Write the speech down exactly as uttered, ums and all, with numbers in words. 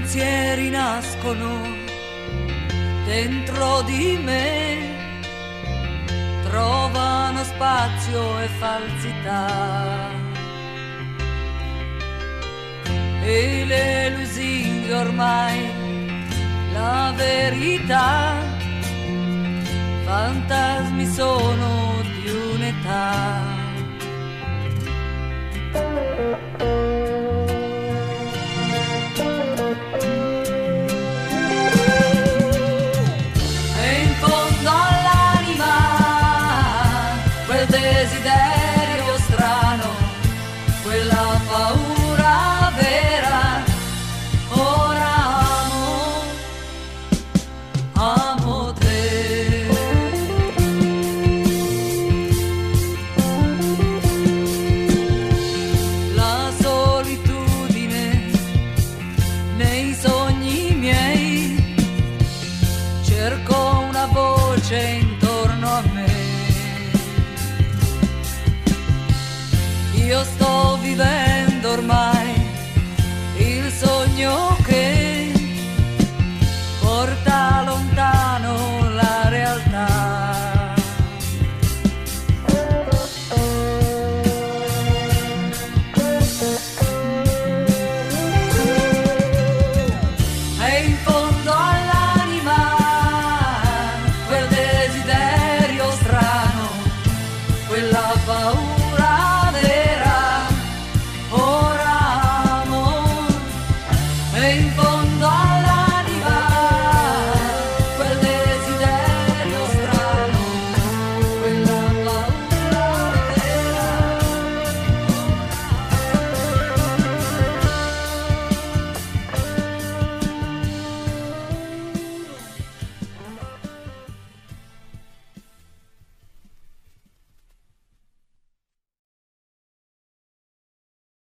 pensieri nascono dentro di me, trovano spazio e falsità, e le lusinghe ormai la verità, fantasmi sono di un'età. E in fondo all'anima quel desiderio